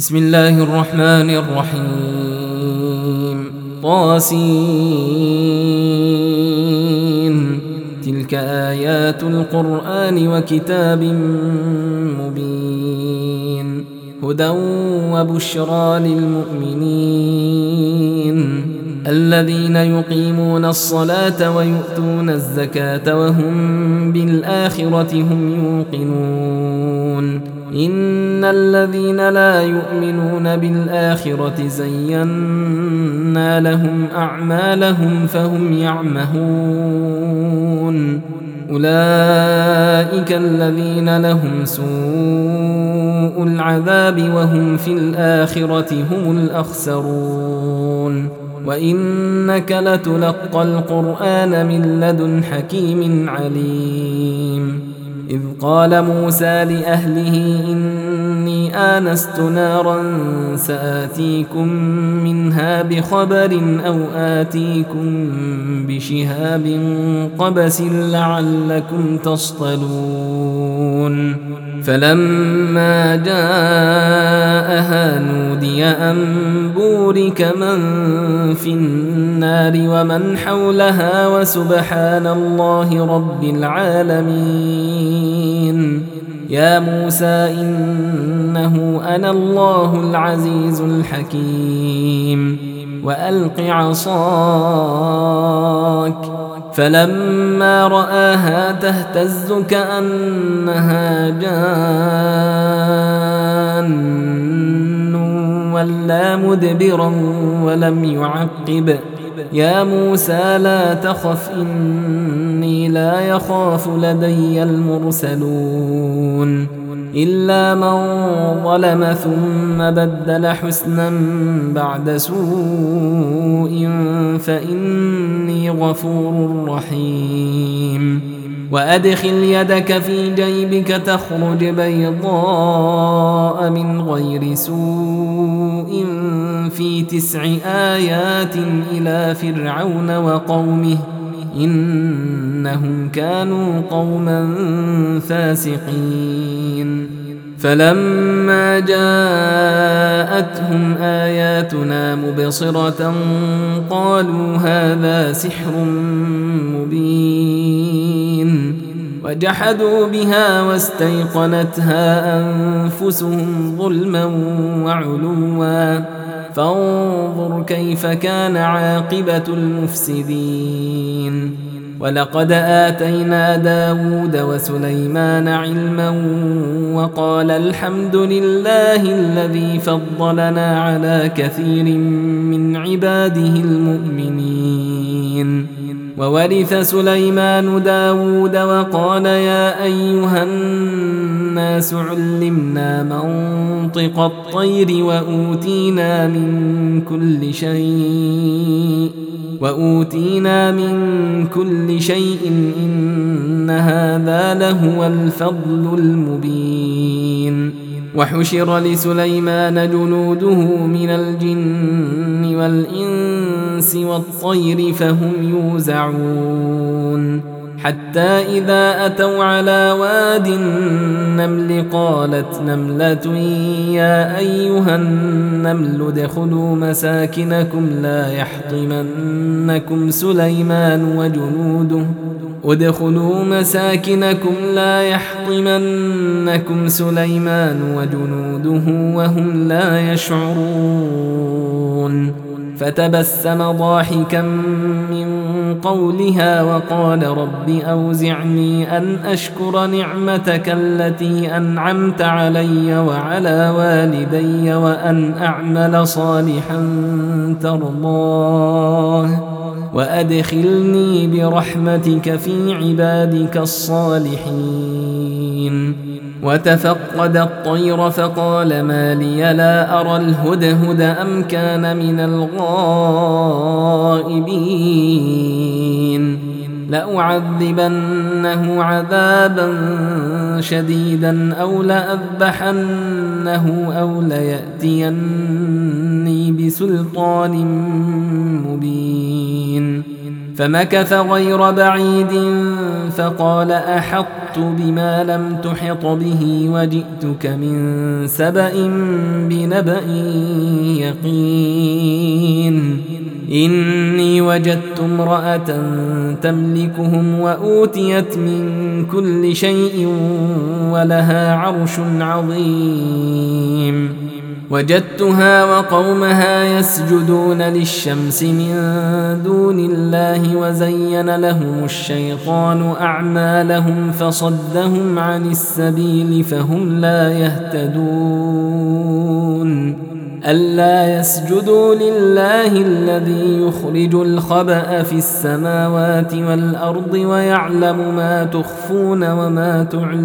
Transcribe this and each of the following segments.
بسم الله الرحمن الرحيم طاسين تلك آيات القرآن وكتاب مبين هدى وبشرى للمؤمنين الذين يقيمون الصلاة ويؤتون الزكاة وهم بالآخرة هم يوقنون إن الذين لا يؤمنون بالآخرة زينا لهم أعمالهم فهم يعمهون أولئك الذين لهم سوء العذاب وهم في الآخرة هم الأخسرون وإنك لتلقى القرآن من لدن حكيم عليم إذ قال موسى لأهله إني آنست نارا سآتيكم منها بخبر أو آتيكم بشهاب قبس لعلكم تصطلون فلما جاءها نودي أن بورك من في النار ومن حولها وسبحان الله رب العالمين يا موسى إنه أنا الله العزيز الحكيم وألق عصاك فلما رآها تهتز كأنها جان ولا مدبرا ولم يعقب يا موسى لا تخف إني لا يخاف لدي المرسلون إلا من ظلم ثم بدل حسنا بعد سوء فإني غفور رحيم وأدخل يدك في جيبك تخرج بيضاء من غير سوء في 9 آيات إلى فرعون وقومه إنهم كانوا قوما فاسقين فلما جاءتهم آياتنا مبصرة قالوا هذا سحر مبين وجحدوا بها واستيقنتها أنفسهم ظلما وعلوا فانظر كيف كان عاقبة المفسدين ولقد آتينا داود وسليمان علما وقال الحمد لله الذي فضلنا على كثير من عباده المؤمنين وورث سليمان داود وقال يا أيها الناس علمنا منطق الطير وأوتينا من كل شيء إن هذا لهو الفضل المبين وحشر لسليمان جنوده من الجن والإنس والطير فهم يوزعون حتى إذا أتوا على واد النمل قالت نملة يا أيها النمل ادخلوا مساكنكم لا يحطمنكم سليمان وجنوده وهم لا يشعرون فتبسم ضاحكا من قولها وقال رب أوزعني أن أشكر نعمتك التي أنعمت علي وعلى والدي وأن أعمل صالحا ترضاه وأدخلني برحمتك في عبادك الصالحين وتفقد الطير فقال ما لي لا أرى الهدهد أم كان من الغائبين لأعذبنه عذابا شديدا أو لأذبحنه أو ليأتيني بسلطان مبين فمكث غير بعيد فقال أحطت بما لم تحط به وجئتك من سبأ بنبأ يقين إني وجدت امرأة تملكهم وأوتيت من كل شيء ولها عرش عظيم وجدتها وقومها يسجدون للشمس من دون الله وزين لهم الشيطان أعمالهم فصدهم عن السبيل فهم لا يهتدون ألا يسجدوا لله الذي يخرج الخبأ في السماوات والأرض ويعلم ما تخفون وما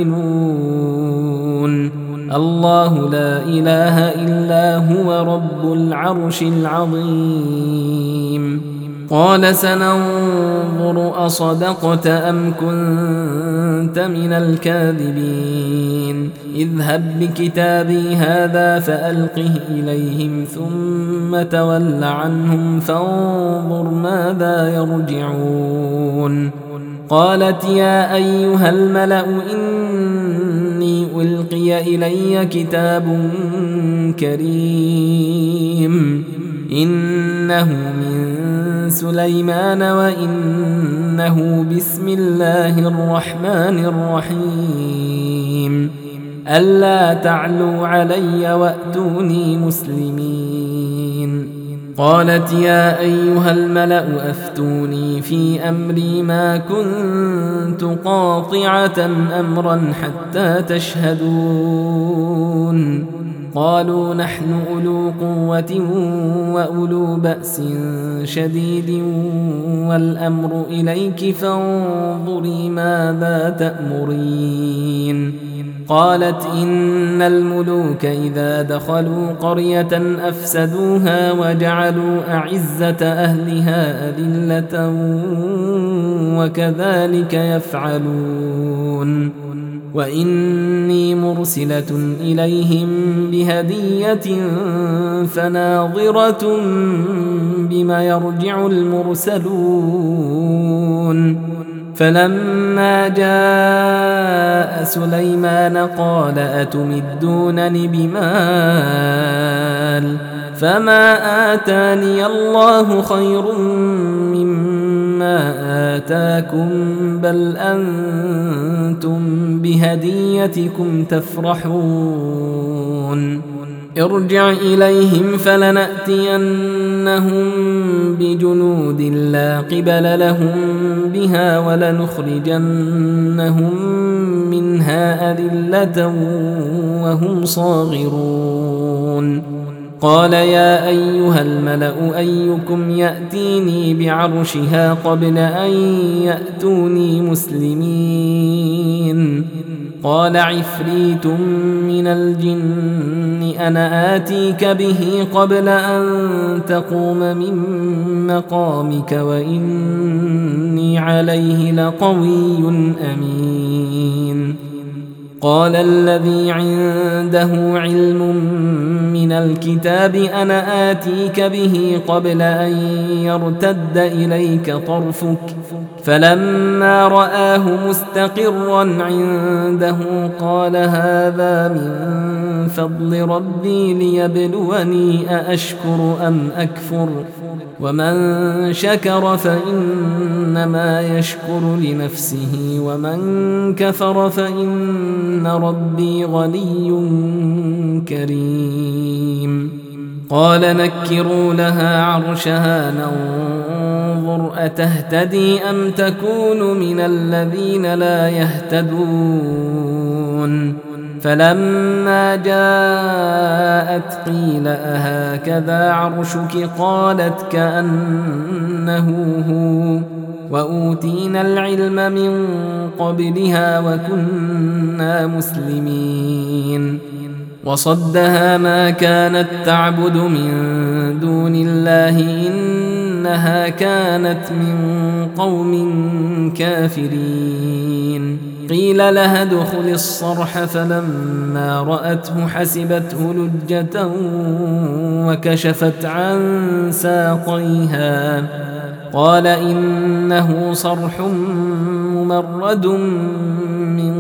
تعلنون الله لا إله إلا هو رب العرش العظيم قال سننظر أصدقت أم كنت من الكاذبين اذهب بكتابي هذا فألقه إليهم ثم تول عنهم فانظر ماذا يرجعون قالت يا أيها الملأ إني ألقي إلي كتاب كريم إنه من سليمان وإنه بسم الله الرحمن الرحيم ألا تعلوا علي وأتوني مسلمين قالت يا أيها الملأ أفتوني في أمري ما كنت قاطعة أمرا حتى تشهدون قالوا نحن أولو قوة وأولو بأس شديد والأمر إليك فانظري ماذا تأمرين قالت إن الملوك إذا دخلوا قرية أفسدوها وجعلوا أعزة أهلها أذلة وكذلك يفعلون وإني مرسلة إليهم بهدية فناظرة بما يرجع المرسلون فلما جاء سليمان قال أتمدونني بمال فما آتاني الله خير مما آتاكم بل أنتم بهديتكم تفرحون ارجع إليهم فلنأتينهم بجنود لا قبل لهم بها ولنخرجنهم منها أذلة وهم صاغرون قال يا أيها الملأ أيكم يأتيني بعرشها قبل أن يأتوني مسلمين قال عفريت من الجن أنا آتيك به قبل أن تقوم من مقامك وإني عليه لقوي أمين قال الذي عنده علم من الكتاب أنا آتيك به قبل أن يرتد إليك طرفك فلما رآه مستقرا عنده قال هذا من فضل ربي ليبلوني أأشكر أم أكفر ومن شكر فإنما يشكر لنفسه ومن كفر فإن ربي غني كريم قال نكروا لها عرشها ننظر أتهتدي أم تكون من الذين لا يهتدون فلما جاءت قيل أهكذا عرشك قالت كأنه هو وأوتينا العلم من قبلها وكنا مسلمين وصدها ما كانت تعبد من دون الله إنها كانت من قوم كافرين قيل لها ادخل الصرح فلما رأته حسبته لجة وكشفت عن ساقيها قال إنه صرح ممرد من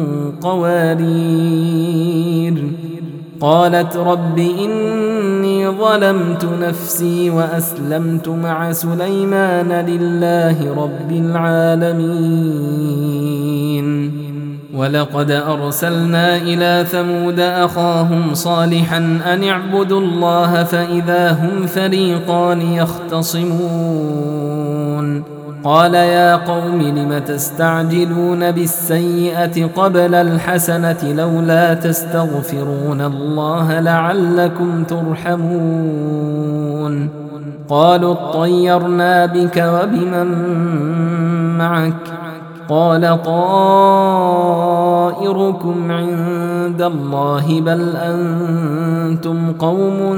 قوارير. قالت رب إني ظلمت نفسي وأسلمت مع سليمان لله رب العالمين. ولقد أرسلنا إلى ثمود أخاهم صالحا أن اعبدوا الله فإذا هم فريقان يختصمون. قال يا قوم لم تستعجلون بالسيئة قبل الحسنة لولا تستغفرون الله لعلكم ترحمون. قالوا اطيرنا بك وبمن معك قال طائركم عند الله بل أنتم قوم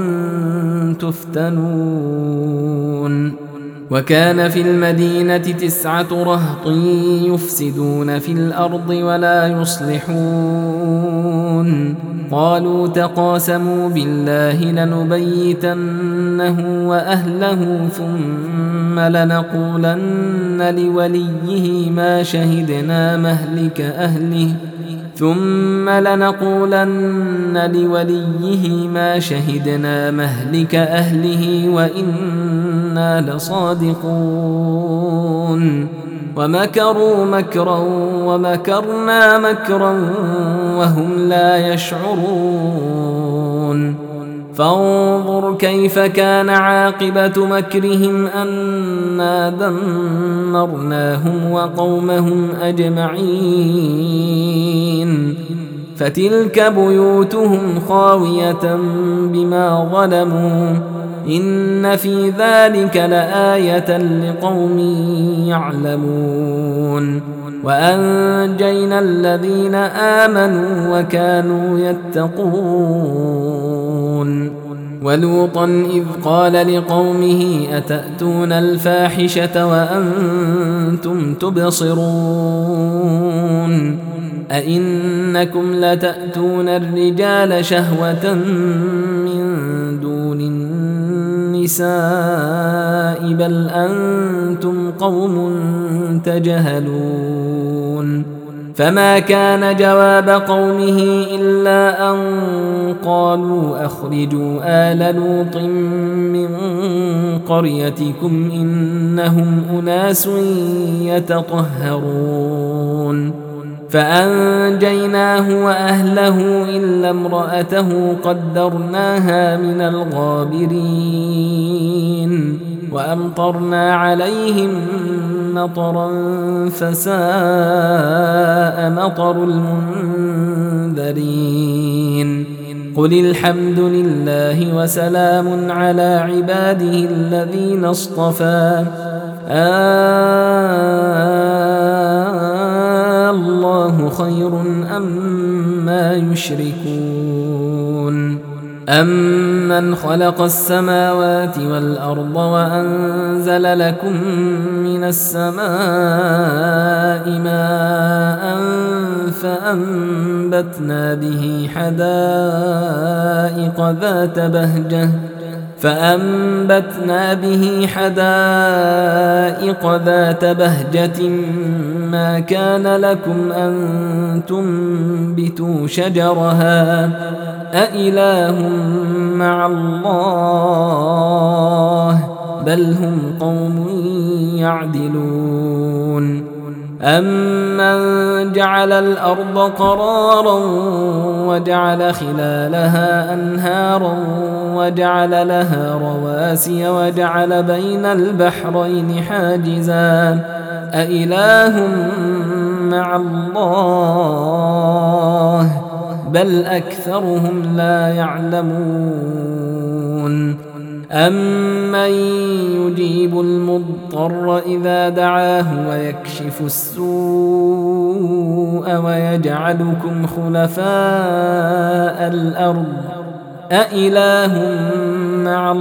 تفتنون. وكان في المدينة 9 رهط يفسدون في الأرض ولا يصلحون. قالوا تقاسموا بالله لنبيتنه وأهله ثم لنقولن لوليه ما شهدنا مهلك أهله وإنا لصادقون. ومكروا مكرا ومكرنا مكرا وهم لا يشعرون. فانظر كيف كان عاقبة مكرهم أنا دمرناهم وقومهم أجمعين. فتلك بيوتهم خاوية بما ظلموا إن في ذلك لآية لقوم يعلمون. وأنجينا الذين آمنوا وكانوا يتقون. ولوطا إذ قال لقومه أتأتون الفاحشة وأنتم تبصرون أئنكم لتأتون الرجال شهوة من دون النساء بل أنتم قوم تجهلون. فما كان جواب قومه إلا أن قالوا أخرجوا آل لوط من قريتكم إنهم أناس يتطهرون. فأنجيناه وأهله إلا امرأته قدرناها من الغابرين. وأمطرنا عليهم مطرا فساء مطر المنذرين. قل الحمد لله وسلام على عباده الذين اصطفى الله خير أما يشركون. أمن خلق السماوات والأرض وأنزل لكم من السماء ماء فأنبتنا به حدائق ذات بهجة ما كان لكم أن تنبتوا شجرها أإله مع الله بل هم قوم يعدلون. أمن جعل الأرض قرارا وجعل خلالها أنهارا وجعل لها رواسي وجعل بين البحرين حاجزا أإله مع الله بل أكثرهم لا يعلمون. أمن يجيب المضطر إذا دعاه ويكشف السوء ويجعلكم خلفاء الأرض أإله مع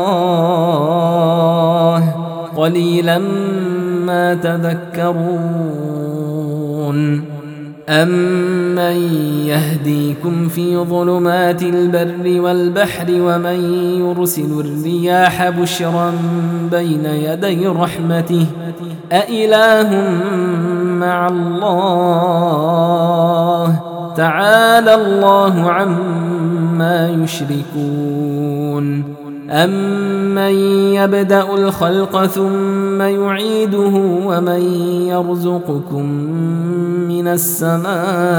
الله قليلا ما تذكرون. أَمَّن يَهْدِيكُمْ في ظُلُمَاتِ الْبَرِّ وَالْبَحْرِ وَمَن يُرْسِلُ الرِّيَاحَ بُشْرًا بَيْنَ يَدَيْ رَحْمَتِهِ أَإِلَٰهٌ مَّعَ اللَّهِ تَعَالَى اللَّهُ عَمَّا يُشْرِكُونَ أَمَّن يَبْدَأُ الْخَلْقَ ثُمَّ يُعِيدُهُ وَمَن يَرْزُقُكُم مِّنَ السَّمَاءِ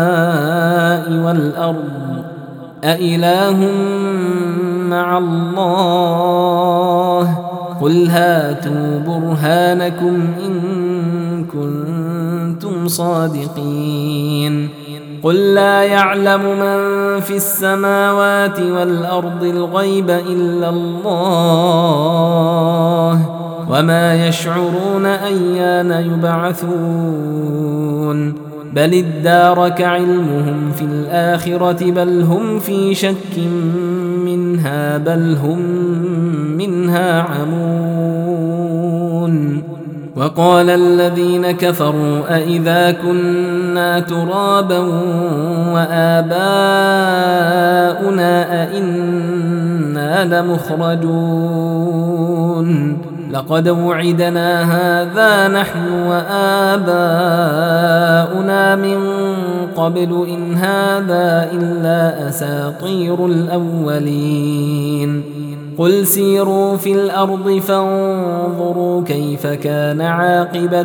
وَالْأَرْضِ أَإِلَٰهٌ مَّعَ اللَّهِ قُلْ هَاتُوا بُرْهَانَكُمْ إِن كُنتُمْ صَادِقِينَ قُل لَّا يَعْلَمُ مَن فِي السَّمَاوَاتِ وَالْأَرْضِ الْغَيْبَ إِلَّا اللَّهُ وَمَا يَشْعُرُونَ أَيَّانَ يُبْعَثُونَ بَلِ ادَّارَكَ عِلْمُهُمْ فِي الْآخِرَةِ بَلْ هُمْ فِي شَكٍّ مِّنْهَا بَلْ هُمْ مِنْهَا عَمُونَ وَقَالَ الَّذِينَ كَفَرُوا أَإِذَا كُنَّا تُرَابًا وَآبَاؤُنَا أَإِنَّا لَمُخْرَجُونَ لَقَدْ وُعِدْنَا هَٰذَا نَحْنُ وَآبَاؤُنَا مِن قَبْلُ إِنْ هَٰذَا إِلَّا أَسَاطِيرُ الْأَوَّلِينَ قُلْ سِيرُوا فِي الْأَرْضِ فَانظُرُوا كَيْفَ كَانَ عَاقِبَةُ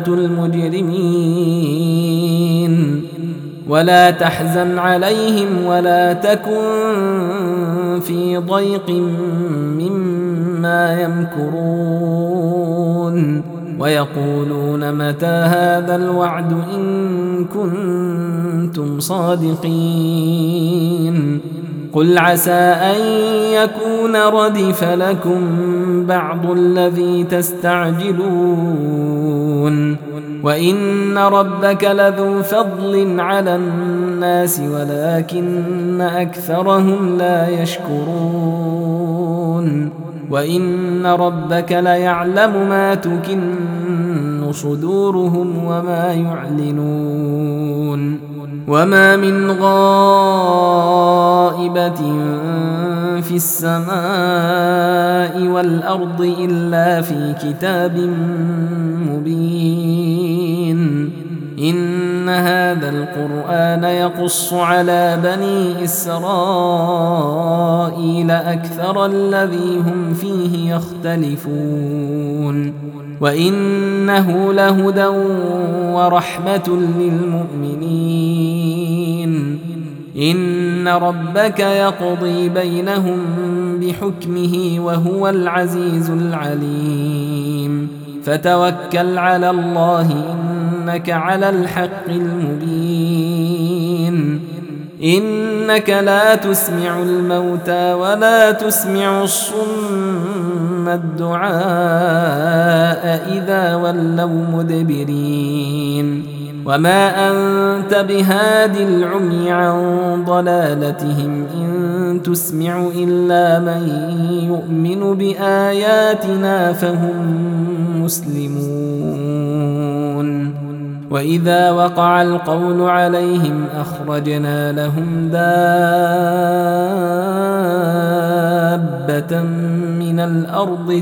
الْمُجْرِمِينَ وَلَا تَحْزَنْ عَلَيْهِمْ وَلَا تَكُنْ فِي ضَيْقٍ مِّمَّا يَمْكُرُونَ وَيَقُولُونَ مَتَىٰ هَٰذَا الْوَعْدُ إِن كُنتُمْ صَادِقِينَ قُلْ عَسَىٰ أَن يَكُونَ رَدِفَ لَكُم بَعْضُ الَّذِي تَسْتَعْجِلُونَ وَإِنَّ رَبَّكَ لَذُو فَضْلٍ عَلَى النَّاسِ وَلَٰكِنَّ أَكْثَرَهُمْ لَا يَشْكُرُونَ وَإِنَّ رَبَّكَ لَيَعْلَمُ مَا تُكِنُّ صُدُورُهُمْ وَمَا يُعْلِنُونَ وَمَا مِنْ غَائِبَةٍ فِي السَّمَاءِ وَالْأَرْضِ إِلَّا فِي كِتَابٍ مُّبِينٍ إِنَّ هَٰذَا الْقُرْآنَ يَقُصُّ عَلَىٰ بَنِي إِسْرَائِيلَ أَكْثَرَ الَّذِي هُمْ فِيهِ يَخْتَلِفُونَ وَإِنَّهُ لَهُدًى وَرَحْمَةٌ لِّلْمُؤْمِنِينَ إِنَّ رَبَّكَ يَقْضِي بَيْنَهُم بِحُكْمِهِ وَهُوَ الْعَزِيزُ الْعَلِيمُ فَتَوَكَّلْ عَلَى اللَّهِ إِنَّكَ عَلَى الْحَقِّ الْمُبِينِ إِنَّكَ لَا تُسْمِعُ الْمَوْتَىٰ وَلَا تُسْمِعُ الصُّمَّ الدُّعَاءَ إِذَا وَلَّوْا مُدْبِرِينَ وَمَا أَنتَ بِهَادِ الْعُمْيِ عَن ضَلَالَتِهِمْ إِن تُسْمِعُ إِلَّا مَن يُؤْمِنُ بِآيَاتِنَا فَهُم مُّسْلِمُونَ وَإِذَا وَقَعَ الْقَوْلُ عَلَيْهِمْ أَخْرَجْنَا لَهُمْ دَابَّةً مِّنَ الْأَرْضِ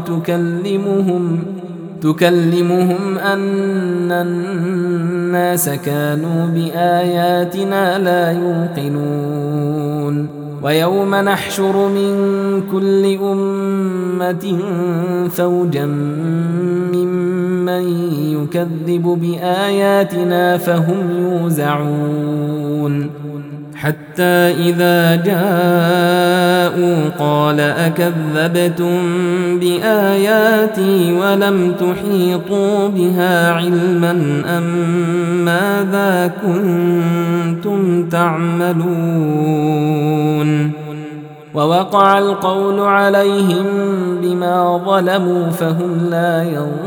تُكَلِّمُهُمْ أَنَّ النَّاسَ كَانُوا بِآيَاتِنَا لَا يُوقِنُونَ وَيَوْمَ نَحْشُرُ مِن كُلِّ أُمَّةٍ فَوْجًا مِّمَّن يُكَذِّبُ بِآيَاتِنَا فَهُمْ يُوزَعُونَ حَتَّىٰ إِذَا جَاءُوا قَالَ أَكَذَّبْتُم بِآيَاتِي وَلَمْ تُحِيطُوا بِهَا عِلْمًا أَمَّاذَا كُنتُمْ تَعْمَلُونَ وَوَقَعَ الْقَوْلُ عَلَيْهِم بِمَا ظَلَمُوا فَهُمْ لَا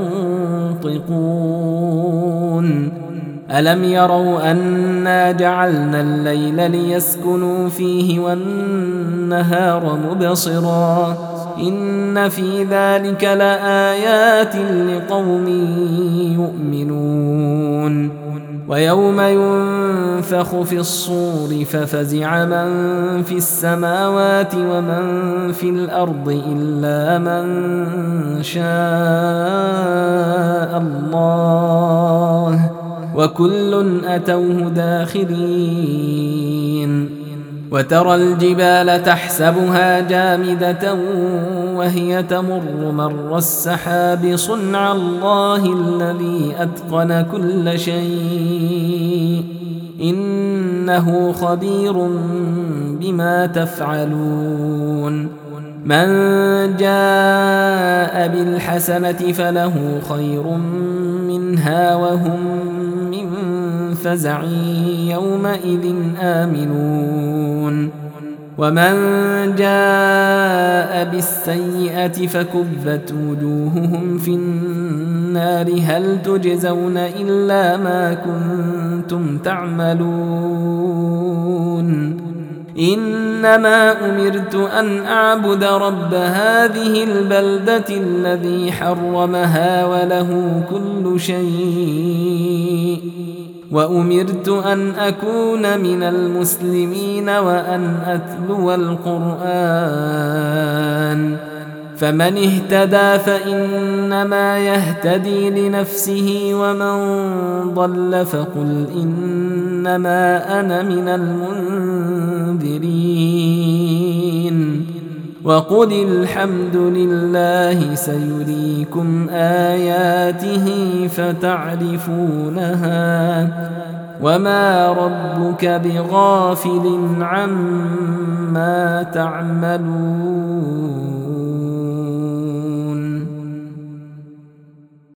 يَنطِقُونَ أَلَمْ يَرَوْا أَنَّا جَعَلْنَا اللَّيْلَ لِيَسْكُنُوا فِيهِ وَالنَّهَارَ مُبْصِرًا إِنَّ فِي ذَلِكَ لَآيَاتٍ لِقَوْمٍ يُؤْمِنُونَ ويوم ينفخ في الصور ففزع من في السماوات ومن في الأرض إلا من شاء الله وكل أتوه داخرين وترى الجبال تحسبها جامدة وهي تمر مر السحاب صنع الله الذي أتقن كل شيء إنه خبير بما تفعلون من جاء بالحسنة فله خير منها وهم من فزع يومئذ آمنون ومن جاء بالسيئة فكبت وجوههم في النار هل تجزون إلا ما كنتم تعملون إنما أمرت أن أعبد رب هذه البلدة الذي حرمها وله كل شيء وأمرت أن أكون من المسلمين وأن أتلو القرآن فمن اهتدى فإنما يهتدي لنفسه ومن ضل فقل إنما أنا من المنذرين وقل الحمد لله سيريكم آياته فتعرفونها وما ربك بغافل عما تعملون